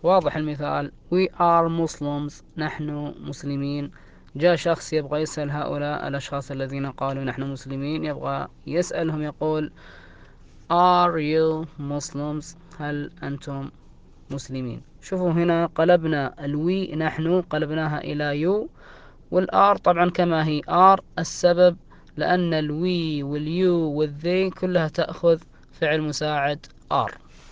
واضح المثال we are Muslims، نحن مسلمين. جاء شخص يبغى يسأل هؤلاء الأشخاص الذين قالوا نحن مسلمين، يبغى يسألهم يقول are you Muslims، هل أنتم مسلمين؟ شوفوا هنا قلبنا الوي نحن قلبناها إلى يو، والآر طبعا كما هي آر. السبب لأن الوي واليو والذي كلها تأخذ فعل مساعد آر.